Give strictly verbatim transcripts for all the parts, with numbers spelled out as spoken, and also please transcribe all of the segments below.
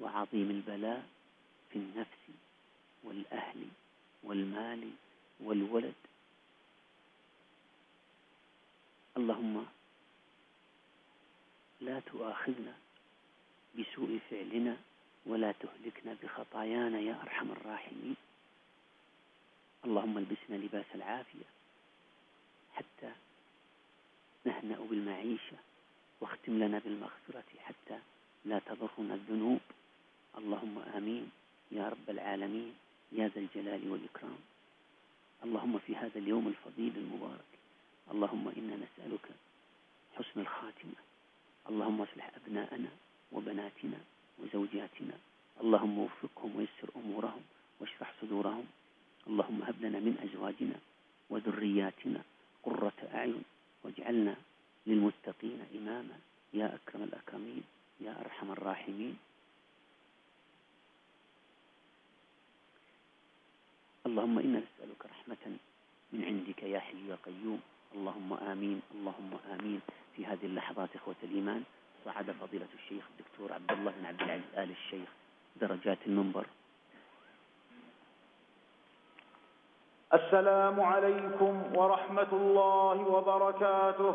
وعظيم البلاء في النفس والأهل والمال والولد. اللهم لا تؤاخذنا بسوء فعلنا ولا تهلكنا بخطايانا يا أرحم الراحمين. اللهم البسنا لباس العافية حتى نهنأ بالمعيشة، واختم لنا بالمغفرة حتى لا تضرنا الذنوب. اللهم آمين يا رب العالمين يا ذا الجلال والإكرام. اللهم في هذا اليوم الفضيل المبارك اللهم إنا نسألك حسن الخاتمة. اللهم اصلح أبناءنا وبناتنا وزوجاتنا، اللهم وفقهم ويسر أمورهم واشرح صدورهم. اللهم هب لنا من أزواجنا وذرياتنا قرة أعين واجعلنا للمتقين إماما يا أكرم الأكرمين يا أرحم الراحمين. اللهم إنا نسألك رحمة من عندك يا حي يا قيوم. اللهم آمين اللهم آمين. في هذه اللحظات إخوة الإيمان صعد فضيلة الشيخ الدكتور عبد الله بن عبد العزيز آل الشيخ درجات المنبر. السلام عليكم ورحمة الله وبركاته.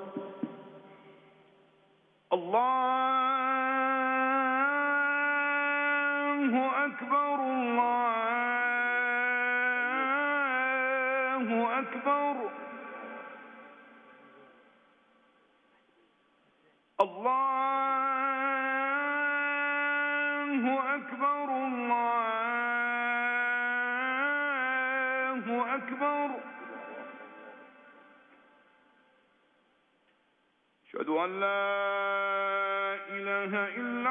الله أكبر الله أكبر. الله أكبر الله أكبر. أشهد أن لا إله إلا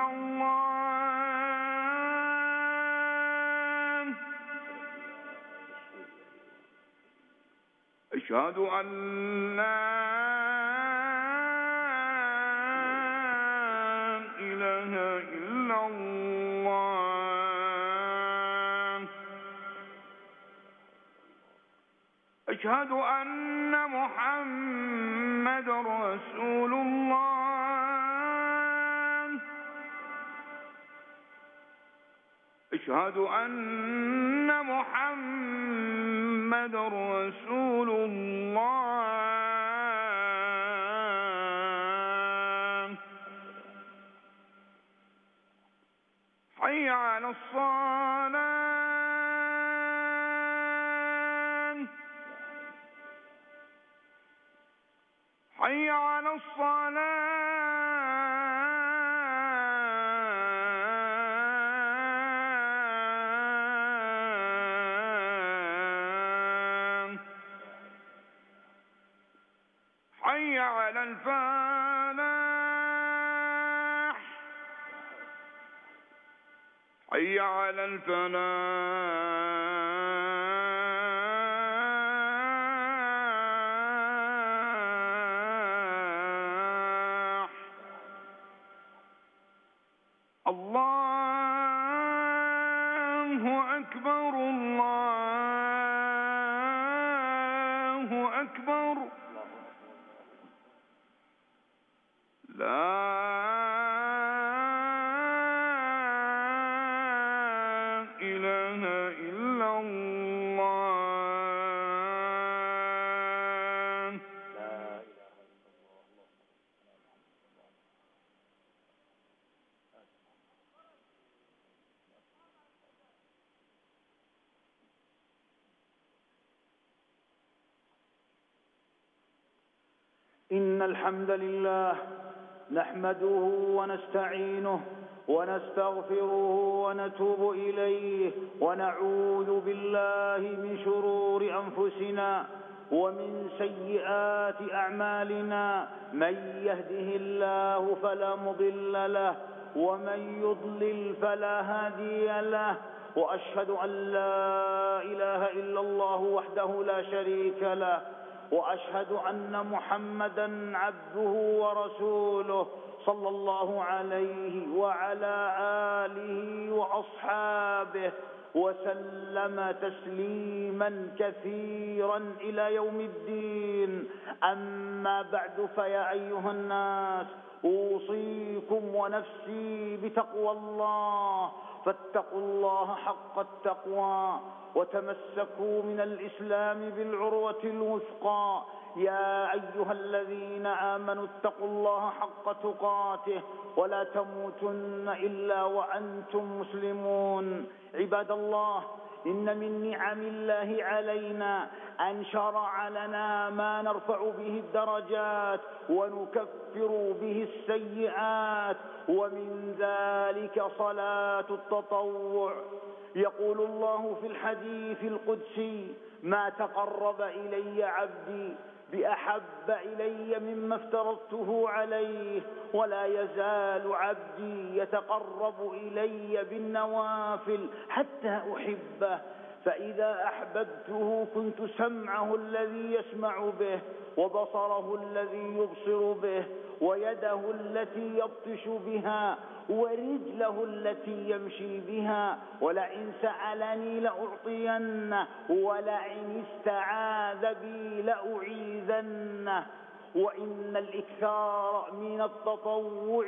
الله. أشهد أن لا إله إلا الله. أشهد أن محمد رسول الله. أشهد أن محمد رسول الله. حي على الصلاة. حي على الصلاة. حي على الفلاح. حي على الفلاح. الله أكبر الله أكبر. لا إله إلا الله. إن الحمد لله نحمده ونستعينه ونستغفره ونتوب إليه ونعوذ بالله من شرور أنفسنا ومن سيئات أعمالنا. من يهده الله فلا مضل له ومن يضلل فلا هادي له. وأشهد أن لا إله إلا الله وحده لا شريك له. وأشهد أن محمدًا عبده ورسوله صلى الله عليه وعلى آله وأصحابه وسلم تسليما كثيرا إلى يوم الدين. أما بعد فيا أيها الناس أوصيكم ونفسي بتقوى الله، فاتقوا الله حق التقوى وتمسكوا من الإسلام بالعروة الوثقى. يا أيها الذين آمنوا اتقوا الله حق تقاته ولا تموتن إلا وأنتم مسلمون. عباد الله، إن من نعم الله علينا أن شرع لنا ما نرفع به الدرجات ونكفر به السيئات، ومن ذلك صلاة التطوع. يقول الله في الحديث القدسي: ما تقرب إلي عبدي بأحب إلي مما افترضته عليه، ولا يزال عبدي يتقرب إلي بالنوافل حتى أحبه، فإذا أحببته كنت سمعه الذي يسمع به، وبصره الذي يبصر به، ويده التي يبطش بها، ورجله التي يمشي بها، ولئن سألني لأعطينه، ولئن استعاذ بي لأعيذنه. وإن الإكثار من التطوع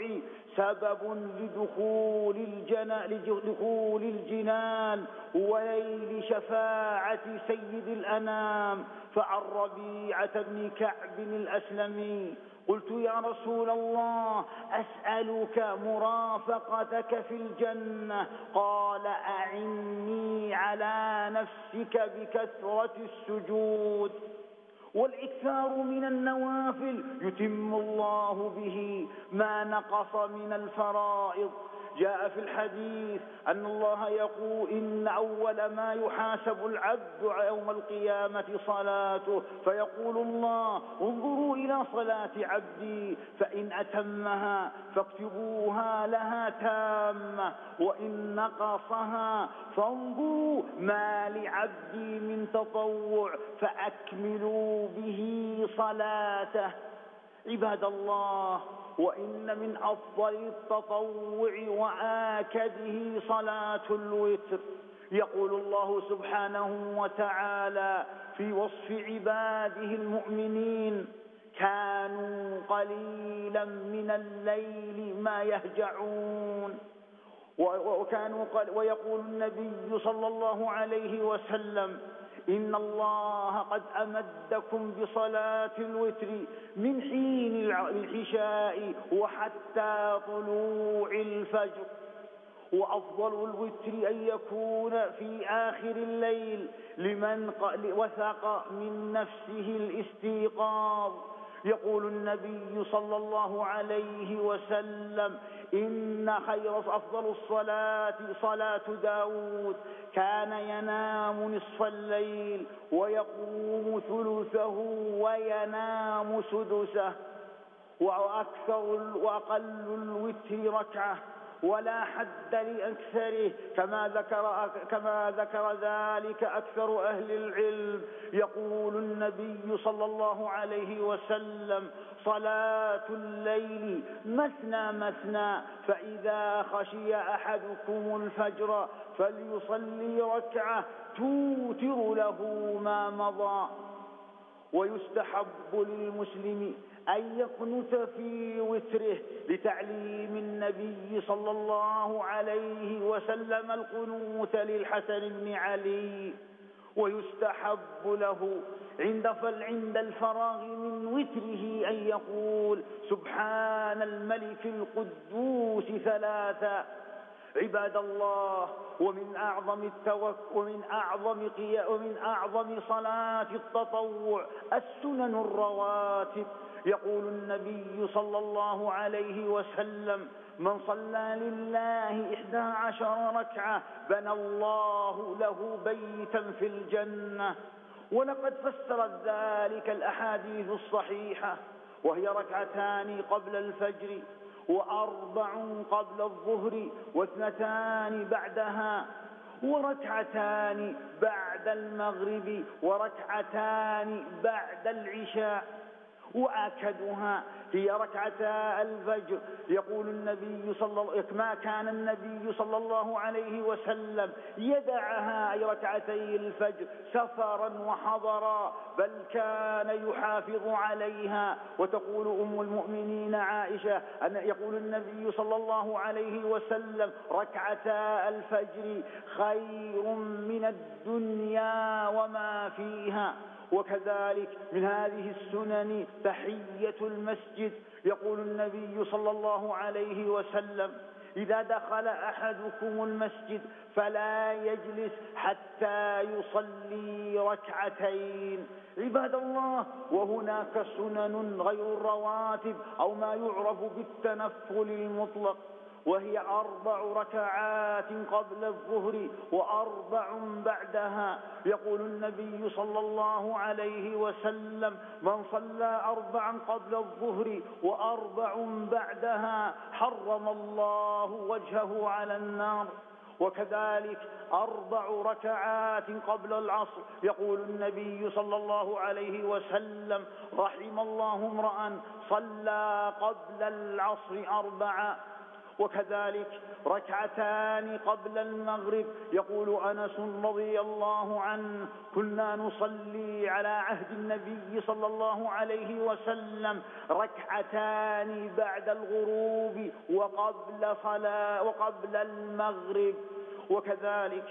سبب لدخول الجنان, لدخول الجنان وليل شفاعة سيد الأنام. فعن ربيعة بن كعب الأسلمي قلت: يا رسول الله، أسألك مرافقتك في الجنة. قال: أعني على نفسك بكثرة السجود. والإكثار من النوافل يتم الله به ما نقص من الفرائض. جاء في الحديث أن الله يقول: إن أول ما يحاسب العبد يوم القيامة صلاته، فيقول الله: انظروا إلى صلاة عبدي، فإن أتمها فاكتبوها لها تامة، وإن نقصها فانظروا ما لعبدي من تطوع فأكملوا به صلاته. عباد الله، وإن من أفضل التطوع وآكده صلاة الوتر. يقول الله سبحانه وتعالى في وصف عباده المؤمنين: كانوا قليلا من الليل ما يهجعون. وكانوا قل ويقول النبي صلى الله عليه وسلم: إن الله قد أمدكم بصلاة الوتر من حين العشاء وحتى طلوع الفجر. وأفضل الوتر أن يكون في آخر الليل لمن وثق من نفسه الاستيقاظ. يقول النبي صلى الله عليه وسلم: إن خير أفضل الصلاة صلاة داود، كان ينام نصف الليل ويقوم ثلثه وينام سدسه. وأكثر وأقل الوتر ركعة، ولا حد لأكثره، كما ذكر, كما ذكر ذلك أكثر أهل العلم. يقول النبي صلى الله عليه وسلم: صلاة الليل مثنى مثنى، فإذا خشي أحدكم الفجر فليصلي ركعة توتر له ما مضى. ويستحب للمسلم أن يقنت في وتره لتعليم النبي صلى الله عليه وسلم القنوت للحسن بن علي. ويستحب له عند عند الفراغ من وتره أن يقول: سبحان الملك القدوس ثلاثا. عباد الله، ومن أعظم التوك ومن أعظم قيا ومن أعظم صلاة التطوع السنن الرواتب. يقول النبي صلى الله عليه وسلم: من صلى لله إحدى عشر ركعة بنى الله له بيتا في الجنة. ولقد فسرت ذلك الأحاديث الصحيحة، وهي ركعتان قبل الفجر، وأربع قبل الظهر، واثنتان بعدها، وركعتان بعد المغرب، وركعتان بعد العشاء. وآكدها هي ركعتا الفجر. يقول النبي صلى الله ما كان النبي صلى الله عليه وسلم يدعها أي ركعتي الفجر سفرا وحضرا، بل كان يحافظ عليها. وتقول أم المؤمنين عائشة أن يقول النبي صلى الله عليه وسلم ركعتا الفجر خير من الدنيا وما فيها. وكذلك من هذه السنن تحية المسجد. يقول النبي صلى الله عليه وسلم إذا دخل أحدكم المسجد فلا يجلس حتى يصلي ركعتين. عباد الله، وهناك سنن غير الرواتب أو ما يعرف بالتنفل المطلق، وهي أربع ركعات قبل الظهر وأربع بعدها. يقول النبي صلى الله عليه وسلم من صلى أربعا قبل الظهر وأربع بعدها حرم الله وجهه على النار. وكذلك أربع ركعات قبل العصر. يقول النبي صلى الله عليه وسلم رحم الله امرأ صلى قبل العصر أربعا. وكذلك ركعتان قبل المغرب. يقول أنس رضي الله عنه كنا نصلي على عهد النبي صلى الله عليه وسلم ركعتان بعد الغروب وقبل صلاة وقبل المغرب. وكذلك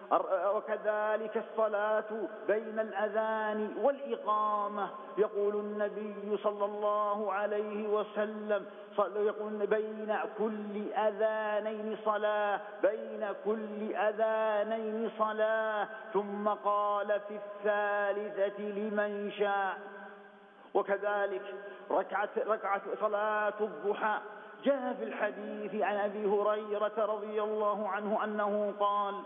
وكذلك الصلاة بين الأذان والإقامة. يقول النبي صلى الله عليه وسلم يقول بين كل أذانين صلاة بين كل أذانين صلاة ثم قال في الثالثة لمن شاء. وكذلك ركعة, ركعة صلاة الضحى. جاء في الحديث عن أبي هريرة رضي الله عنه أنه قال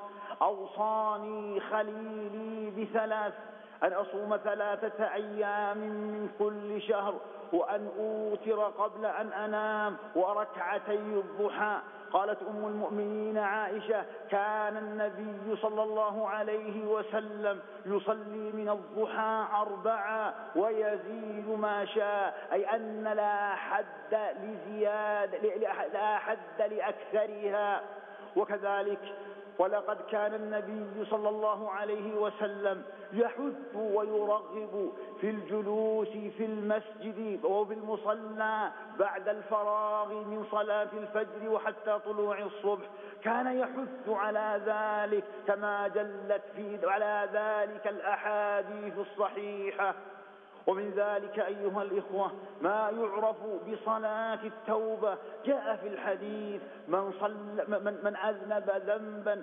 أوصاني خليلي بثلاث أن أصوم ثلاثة أيام من كل شهر وأن أوتر قبل أن أنام وركعتي الضحى. قالت أم المؤمنين عائشة كان النبي صلى الله عليه وسلم يصلي من الضحى أربعة ويزيد ما شاء، أي أن لا حد لزيادة لا حد لأكثرها. وكذلك ولقد كان النبي صلى الله عليه وسلم يحث ويرغب في الجلوس في المسجد وفي المصلى بعد الفراغ من صلاة الفجر وحتى طلوع الصبح. كان يحث على ذلك كما جلت في على ذلك الأحاديث الصحيحة. ومن ذلك أيها الإخوة ما يعرف بصلاة التوبة. جاء في الحديث من, صل من, من أذنب ذنبا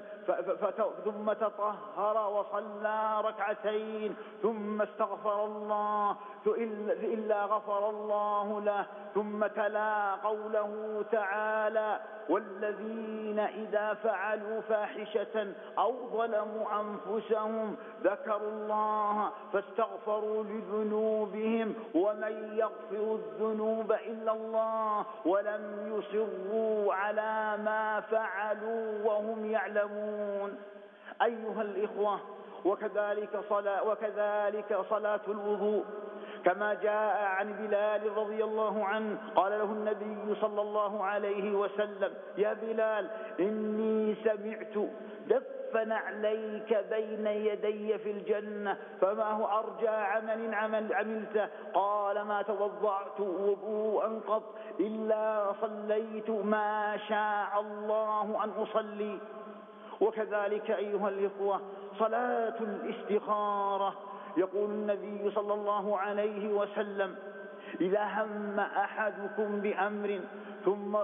ثم تطهر وصلى ركعتين ثم استغفر الله إلا غفر الله له. ثم تلا قوله تعالى والذين إذا فعلوا فاحشة أو ظلموا أنفسهم ذكروا الله فاستغفروا لذنوبهم ومن يغفر الذنوب إلا الله ولم يصروا على ما فعلوا وهم يعلمون. أيها الإخوة وكذلك صلاة, وكذلك صلاة الوضوء كما جاء عن بلال رضي الله عنه قال له النبي صلى الله عليه وسلم يا بلال إني سمعت دف نعليك بين يدي في الجنة فما هو أرجى عمل عمل عملته؟ قال ما توضعت وضوءا قط إلا صليت ما شاء الله أن أصلي. وكذلك أيها الإخوة صلاة الاستخارة. يقول النبي صلى الله عليه وسلم إذا هم أحدكم بأمر ثم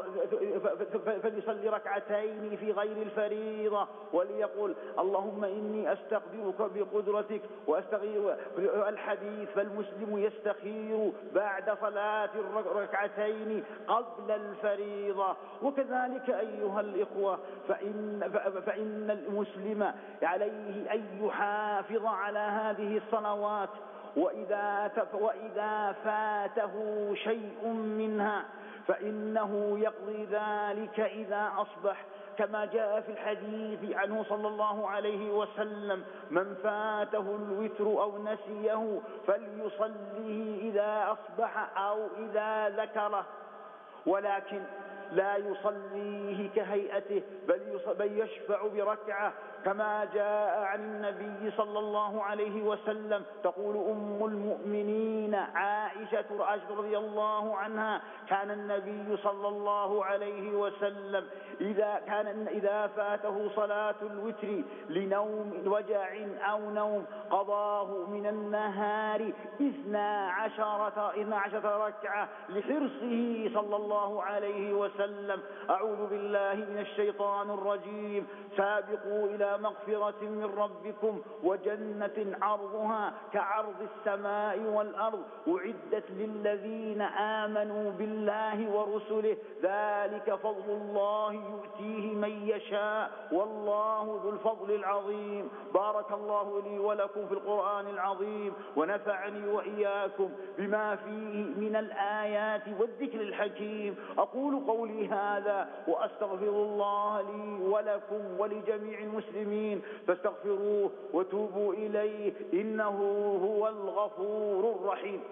فليصلي ركعتين في غير الفريضة وليقول اللهم إني أستقدرك بقدرتك وأستغير الحديث. فالمسلم يستخير بعد صلاة الركعتين قبل الفريضة. وكذلك أيها الإخوة فإن, فإن المسلم عليه أن يحافظ على هذه الصلوات وإذا, وإذا فاته شيء منها فإنه يقضي ذلك إذا أصبح كما جاء في الحديث عنه صلى الله عليه وسلم: من فاته الوتر أو نسيه فليصليه إذا أصبح أو إذا ذكره، ولكن لا يصليه كهيئته بل يشفع بركعة، كما جاء عن النبي صلى الله عليه وسلم. تقول أم المؤمنين عائشة رضي الله عنها: كان النبي صلى الله عليه وسلم إذا كان إذا فاته صلاة الوتر لنوم وجع أو نوم قضاه من النهار اثنا عشرة اثنا عشرة ركعة لحرصه صلى الله عليه وسلم. أعوذ بالله من الشيطان الرجيم. سابقوا إلى مغفرة من ربكم وجنة عرضها كعرض السماء والأرض أعدت للذين آمنوا بالله ورسله ذلك فضل الله يؤتيه من يشاء والله ذو الفضل العظيم. بارك الله لي ولكم في القرآن العظيم، ونفعني وإياكم بما فيه من الآيات والذكر الحكيم. أقول قولي هذا وأستغفر الله لي ولكم ولجميع المسلمين، فاستغفروه وتوبوا إليه إنه هو الغفور الرحيم.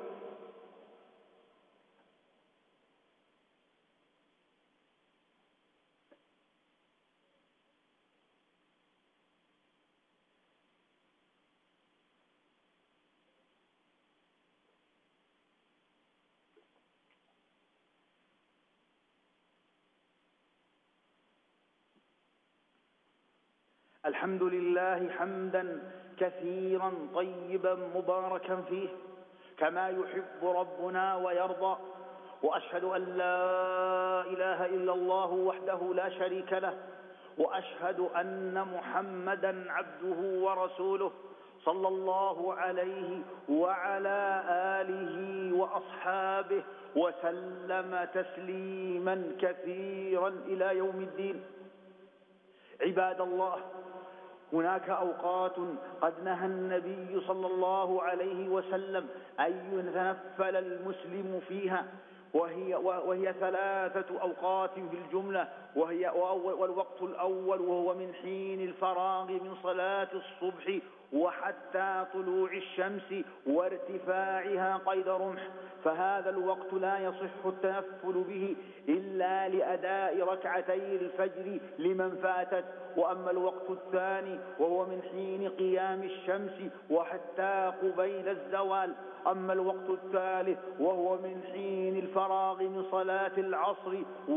الحمد لله حمدا كثيرا طيبا مباركا فيه كما يحب ربنا ويرضى، وأشهد أن لا إله إلا الله وحده لا شريك له، وأشهد أن محمدا عبده ورسوله صلى الله عليه وعلى آله وأصحابه وسلم تسليما كثيرا إلى يوم الدين. عباد الله، هناك أوقات قد نهى النبي صلى الله عليه وسلم أن يتنفل المسلم فيها، وهي, وهي ثلاثة أوقات في الجملة، وهي والوقت الأول وهو من حين الفراغ من صلاة الصبح وحتى طلوع الشمس وارتفاعها قيد رمح، فهذا الوقت لا يصح التنفل به إلا لأداء ركعتي الفجر لمن فاتت. وأما الوقت الثاني وهو من حين قيام الشمس وحتى قبيل الزوال. أما الوقت الثالث وهو من حين الفراغ من صلاة العصر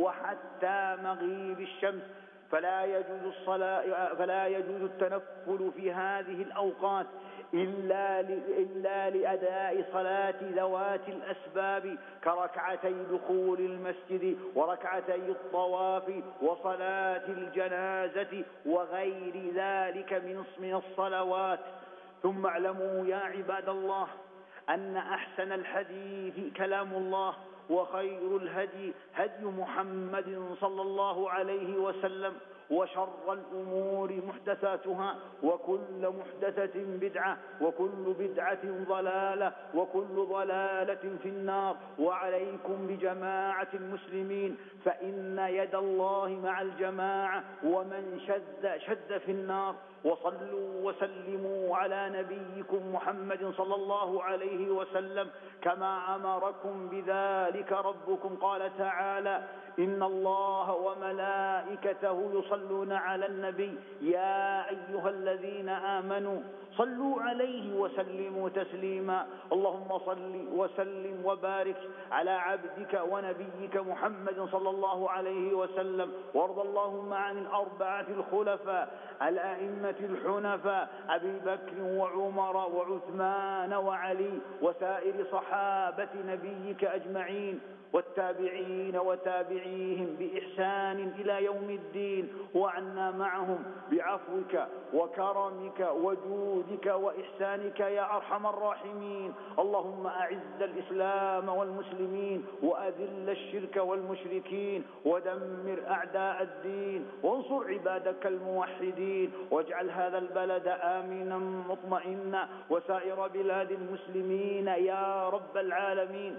وحتى مغيب الشمس، فلا يجوز الصلاة فلا يجوز التنفل في هذه الأوقات إلا إلا لأداء صلاة ذوات الأسباب كركعتي دخول المسجد وركعتي الطواف وصلاة الجنازة وغير ذلك من الصلوات. ثم اعلموا يا عباد الله أن أحسن الحديث كلام الله، وخير الهدي هدي محمد صلى الله عليه وسلم، وشر الأمور محدثاتها، وكل محدثة بدعة، وكل بدعة ضلالة، وكل ضلالة في النار. وعليكم بجماعة المسلمين، فإن يد الله مع الجماعة، ومن شد شد في النار. وصلوا وسلموا على نبيكم محمد صلى الله عليه وسلم كما أمركم بذلك ربكم. قال تعالى: إن الله وملائكته يصلون على النبي يا أيها الذين آمنوا صلوا عليه وسلموا تسليما. اللهم صل وسلم وبارك على عبدك ونبيك محمد صلى الله عليه وسلم، وارض اللهم عن الأربعة الخلفاء الأئمة الحنفاء أبي بكر وعمر وعثمان وعلي وسائر صحابة نبيك أجمعين، والتابعين وتابعيهم بإحسان إلى يوم الدين، وعنا معهم بعفوك وكرمك وجودك وإحسانك يا أرحم الراحمين. اللهم أعز الإسلام والمسلمين، وأذل الشرك والمشركين، ودمر أعداء الدين، وانصر عبادك الموحدين، واجعل هذا البلد آمنا مطمئنا وسائر بلاد المسلمين يا رب العالمين.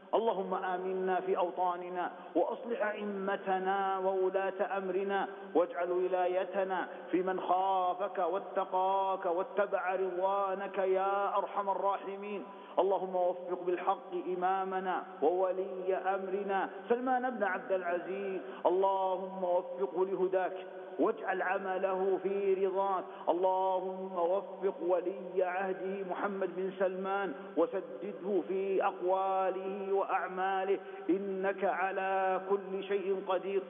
اللهم آمنا في أوطاننا وأصلح أئمتنا وولاة أمرنا، واجعل ولايتنا في من خافك واتقاك واتبع رضوانك يا أرحم الراحمين. اللهم وفق بالحق إمامنا وولي أمرنا سلمان بن عبد العزيز، اللهم وفقه لهداك واجعل عمله في رضاك. اللهم وفق ولي عهده محمد بن سلمان وسدده في أقواله وأعماله، إنك على كل شيء قدير.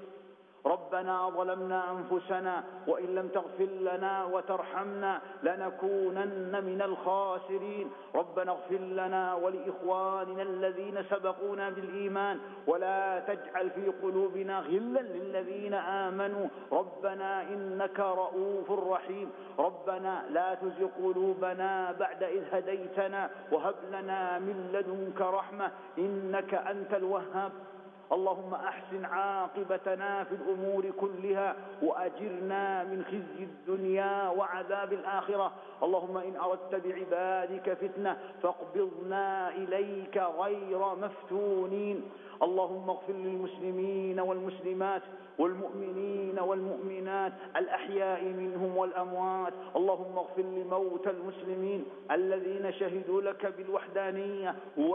ربنا ظلمنا أنفسنا وإن لم تغفر لنا وترحمنا لنكونن من الخاسرين. ربنا اغفر لنا ولإخواننا الذين سبقونا بالإيمان ولا تجعل في قلوبنا غلا للذين آمنوا ربنا إنك رؤوف رحيم. ربنا لا تزغ قلوبنا بعد إذ هديتنا وهب لنا من لدنك رحمة إنك أنت الوهاب. اللهم أحسن عاقبتنا في الأمور كلها وأجرنا من خزي الدنيا وعذاب الآخرة. اللهم إن أردت بعبادك فتنة فاقبضنا إليك غير مفتونين. اللهم اغفر للمسلمين والمسلمات والمؤمنين والمؤمنات الأحياء منهم والأموات. اللهم اغفر لموتى المسلمين الذين شهدوا لك بالوحدانية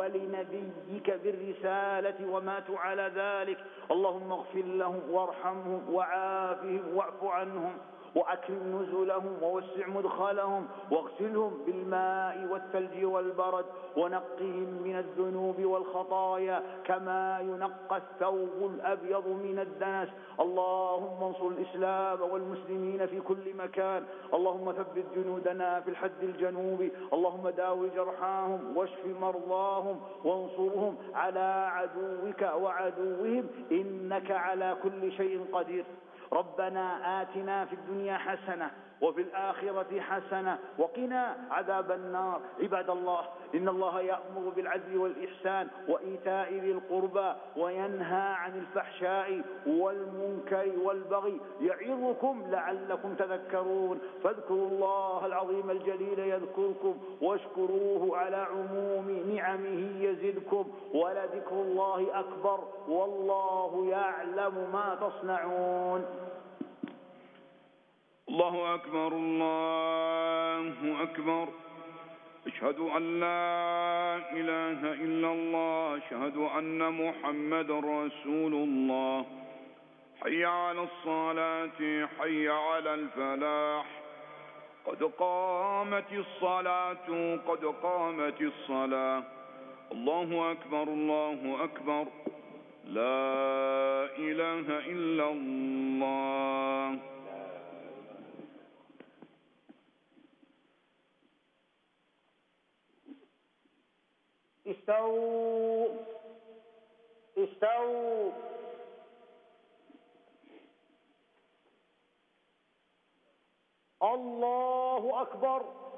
ولنبيك بالرسالة وماتوا على ذلك. اللهم اغفر لهم وارحمهم وعافهم واعف عنهم وأكرم نزلهم ووسع مدخلهم واغسلهم بالماء والثلج والبرد ونقهم من الذنوب والخطايا كما ينقى الثوب الأبيض من الدنس. اللهم انصر الإسلام والمسلمين في كل مكان. اللهم ثبت جنودنا في الحد الجنوبي. اللهم داوي جرحاهم واشف مرضاهم وانصرهم على عدوك وعدوهم إنك على كل شيء قدير. ربنا آتنا في الدنيا حسنة وفي الآخرة حسنة وقنا عذاب النار. عباد الله، إن الله يأمر بالعدل والإحسان وإيتاء ذي القربى وينهى عن الفحشاء والمنكر والبغي يعظكم لعلكم تذكرون. فاذكروا الله العظيم الجليل يذكركم واشكروه على عموم نعمه يزدكم ولذكر الله أكبر والله يعلم ما تصنعون. الله أكبر الله أكبر. أشهد أن لا إله إلا الله. أشهد أن محمد رسول الله. حي على الصلاة حي على الفلاح. قد قامت الصلاة قد قامت الصلاة. الله أكبر الله أكبر. لا إله إلا الله. استووا استووا. الله أكبر.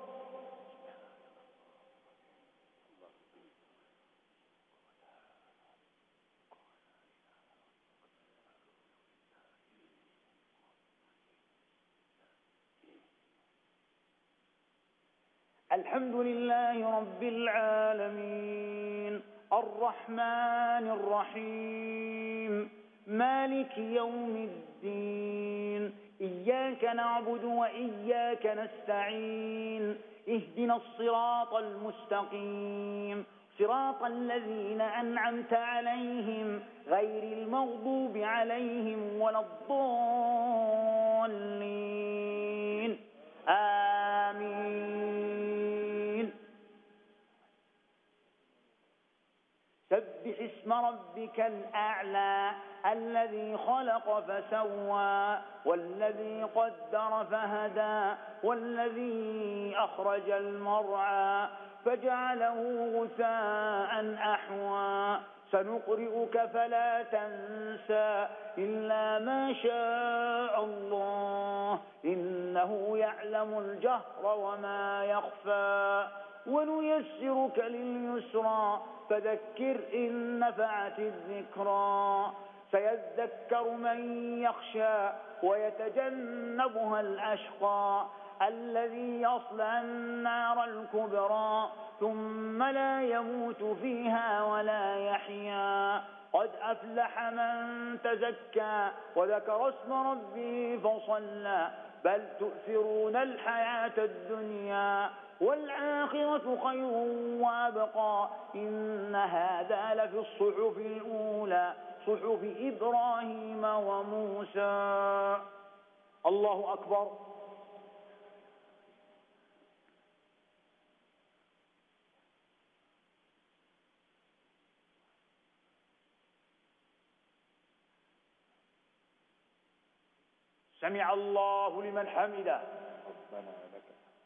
الحمد لله رب العالمين الرحمن الرحيم مالك يوم الدين. إياك نعبد وإياك نستعين. اهدنا الصراط المستقيم صراط الذين أنعمت عليهم غير المغضوب عليهم ولا الضالين. آمين. سبح اسم ربك الأعلى الذي خلق فسوى والذي قدر فهدى والذي أخرج المرعى فجعله غثاء أحوى. سنقرئك فلا تنسى إلا ما شاء الله إنه يعلم الجهر وما يخفى. ونيسرك لليسرى فذكر إن نفعت الذكرى. سيذكر من يخشى ويتجنبها الأشقى الذي يصلى النار الكبرى ثم لا يموت فيها ولا يحيا. قد أفلح من تزكى وذكر اسم ربه فصلى بل تؤثرون الحياة الدنيا والآخرة خير وأبقى إن هذا لفي الصحف الأولى صحف إبراهيم وموسى. الله أكبر. سمع الله لمن حمده. ربنا لك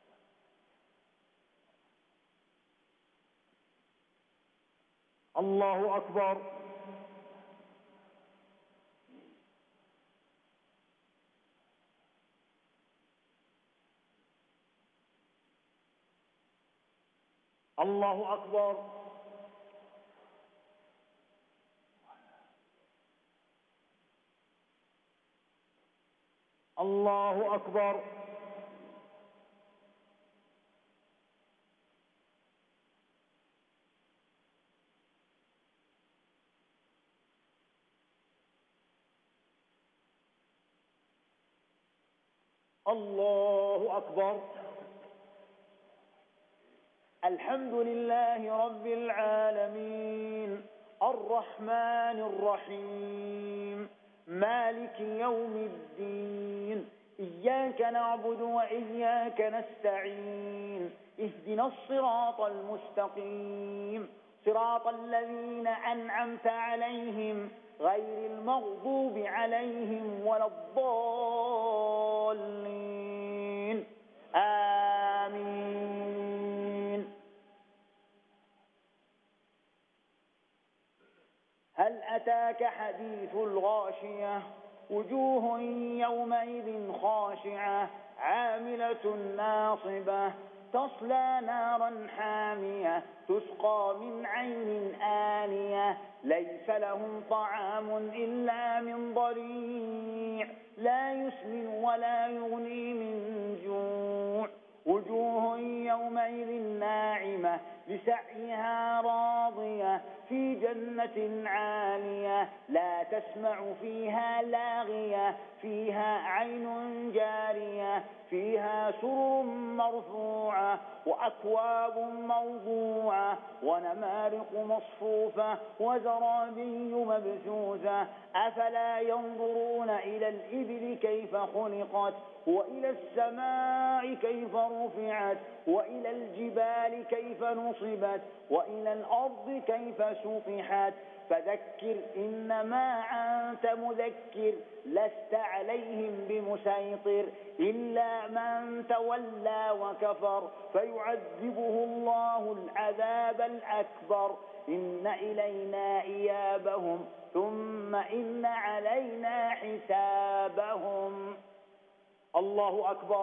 الله أكبر. الله أكبر. الله أكبر. الله أكبر. الحمد لله رب العالمين الرحمن الرحيم مالك يوم الدين إياك نعبد وإياك نستعين اهدنا الصراط المستقيم صراط الذين أنعمت عليهم غير المغضوب عليهم ولا الضالين آمين. هل أتاك حديث الغاشية وجوه يومئذ خاشعة عاملة ناصبة تصلى نارا حامية تسقى من عين آنية ليس لهم طعام إلا من ضريع لا يسمن ولا يغني من جوع وجوه يومئذ ناعمة لسعيها راضية في جنة عالية لا تسمع فيها لاغية فيها عين جارية فيها سرر مرفوعة وأكواب موضوعة ونمارق مصفوفة وزرابي مبثوثة أفلا ينظرون إلى الإبل كيف خلقت وإلى السماء كيف رفعت وإلى الجبال كيف نصبت وإلى الأرض كيف سطحت فذكر إنما أنت مذكر لست عليهم بمسيطر إلا من تولى وكفر فيعذبه الله العذاب الأكبر إن إلينا إيابهم ثم إن علينا حسابهم. الله أكبر.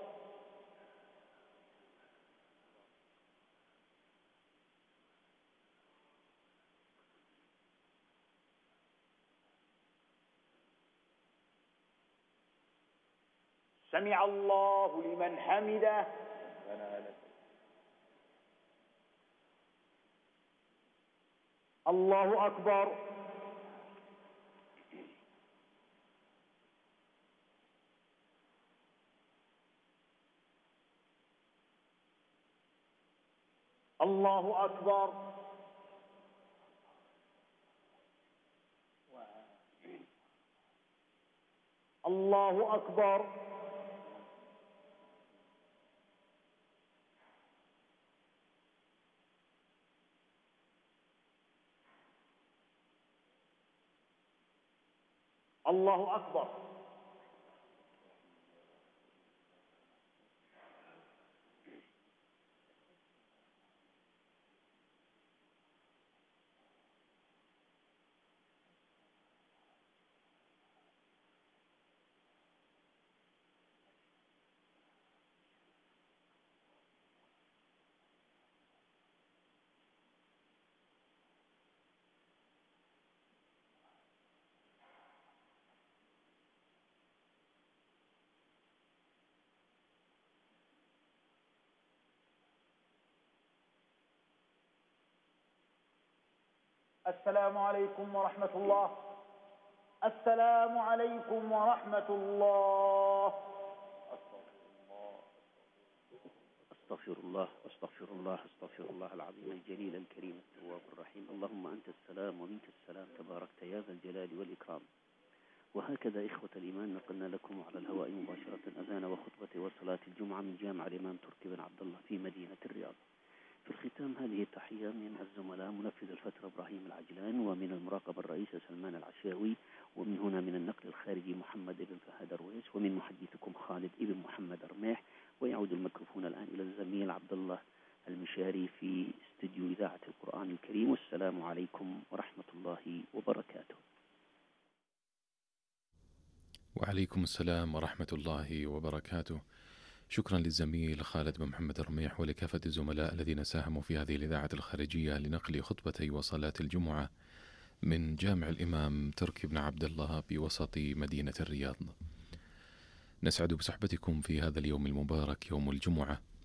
سمع الله لمن حمده. الله أكبر. الله أكبر. الله أكبر. الله أكبر. السلام عليكم ورحمة الله. السلام عليكم ورحمة الله. أستغفر الله أستغفر الله أستغفر الله العظيم الجليل الكريم التواب الرحيم. اللهم أنت السلام ومنك السلام، تباركت يا ذا الجلال والإكرام. وهكذا إخوة الإيمان نقلنا لكم على الهواء مباشرة أذان وخطبة وصلاة الجمعة من جامع الإمام تركي بن عبد الله في مدينة الرياض. في الختام هذه التحية من الزملاء منفذ الفترة إبراهيم العجلان، ومن المراقب الرئيس سلمان العشاوي، ومن هنا من النقل الخارجي محمد بن فهد الرويس، ومن محدثكم خالد بن محمد رميح. ويعود الميكروفون الآن إلى الزميل عبد الله المشاري في استديو إذاعة القرآن الكريم. والسلام عليكم ورحمة الله وبركاته. وعليكم السلام ورحمة الله وبركاته. شكرا للزميل خالد بن محمد الرميح ولكافة الزملاء الذين ساهموا في هذه الإذاعة الخارجية لنقل خطبتي وصلاة الجمعة من جامع الإمام تركي بن عبد الله بوسط مدينة الرياض. نسعد بصحبتكم في هذا اليوم المبارك، يوم الجمعة،